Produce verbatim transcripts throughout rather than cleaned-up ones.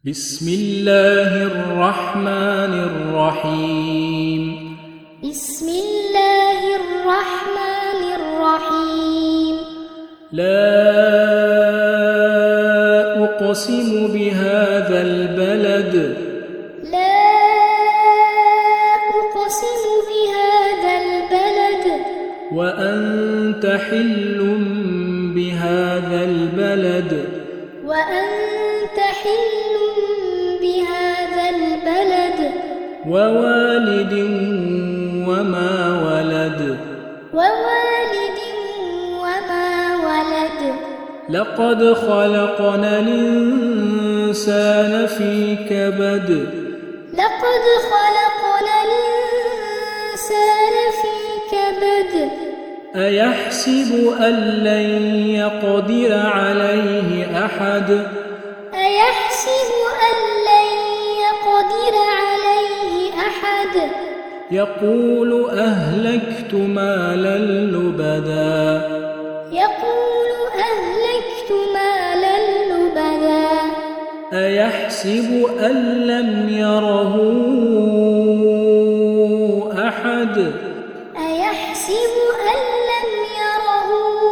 بسم الله الرحمن الرحيم بسم الله الرحمن الرحيم لا أقسم بهذا البلد لا أقسم بهذا البلد وأنت حل بهذا البلد وأنت حل بهذا البلد ووالد وما ولد ووالد وما ولد لقد خلقنا الإنسان في كبد لقد خلقنا الإنسان في كبد أيحسب أن لن يقدر عليه أحد أيحسب أن لن يقدر عليه أحد يقول أهلكت مالا لبدا يقول أهلكت مالا لبدا أيحسب أن لم يره أحد أيحسب أن لم يره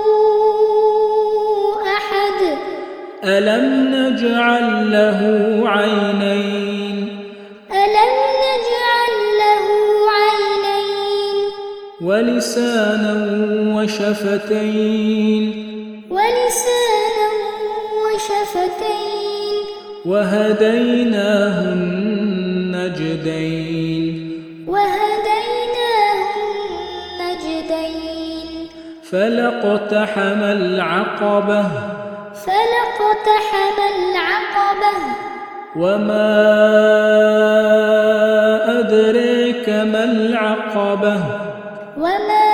أحد ألم نجعل له عينين ألم نجعل له عينين ولسانا وشفتين ولسانا وشفتين وهديناه النجدين وهديناه النجدين فلاقتحم العقبة فلاقتحم العقبة وما أدريك ما العقبة وما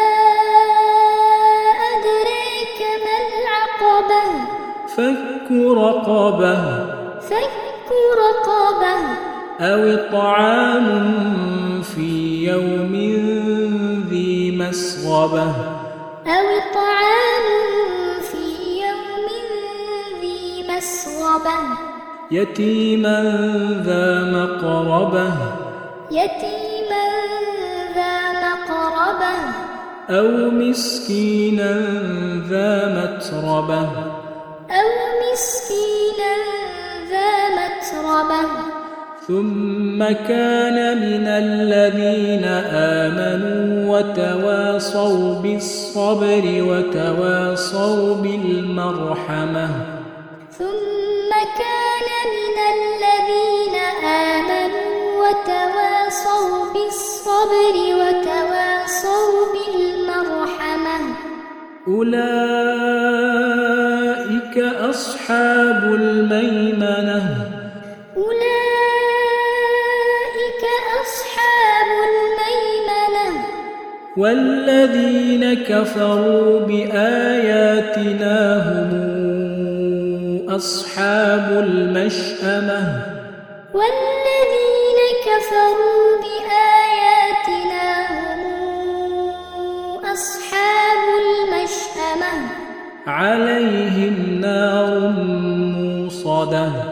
أدريك ما العقبة فك رقبة فك رقبة أو إطعام في يوم ذي مسغبة أو طعام في يوم ذي مسغبة يتيما ذا مقربة يتيما ذا مقربة أو مسكينا ذا متربة أو مسكينا ذا متربة ثم كان من الذين آمنوا وتواصوا بالصبر وتواصوا بالمرحمة ثم كان من الذين آمنوا وتواصوا بالصبر وتواصوا بالمرحمة أولئك أصحاب الميمنة أولئك أصحاب الميمنة والذين كفروا بآياتنا هم أصحاب المشأمة والذين كفروا بآياتنا هم أصحاب المشأمة عليهم نار موصدة